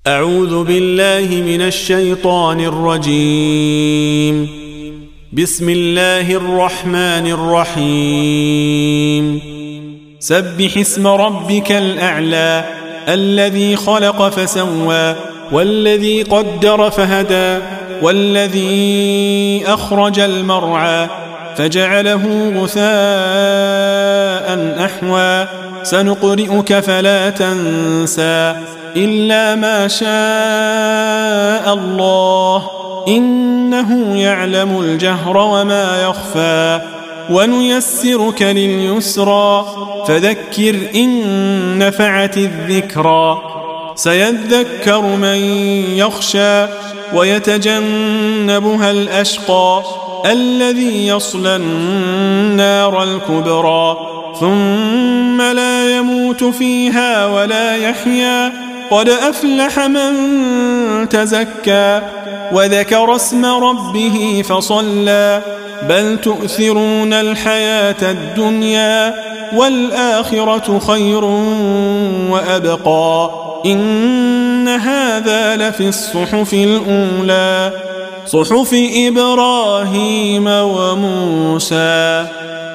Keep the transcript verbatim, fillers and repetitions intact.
أعوذ بالله من الشيطان الرجيم. بسم الله الرحمن الرحيم. سبح اسم ربك الأعلى الذي خلق فسوى والذي قدر فهدى والذي أخرج المرعى فجعله غثاء أحوى سنقرئك فلا تنسى إلا ما شاء الله إنه يعلم الجهر وما يخفى ونيسرك لليسرى فذكر إن نفعت الذكرى سيذكر من يخشى ويتجنبها الأشقى الذي يصلى النار الكبرى ثم لا يموت فيها ولا يحيا قد أفلح من تزكى وذكر اسم ربه فصلى بل تؤثرون الحياة الدنيا والآخرة خير وأبقى إن هذا لفي الصحف الأولى صحف إبراهيم وموسى.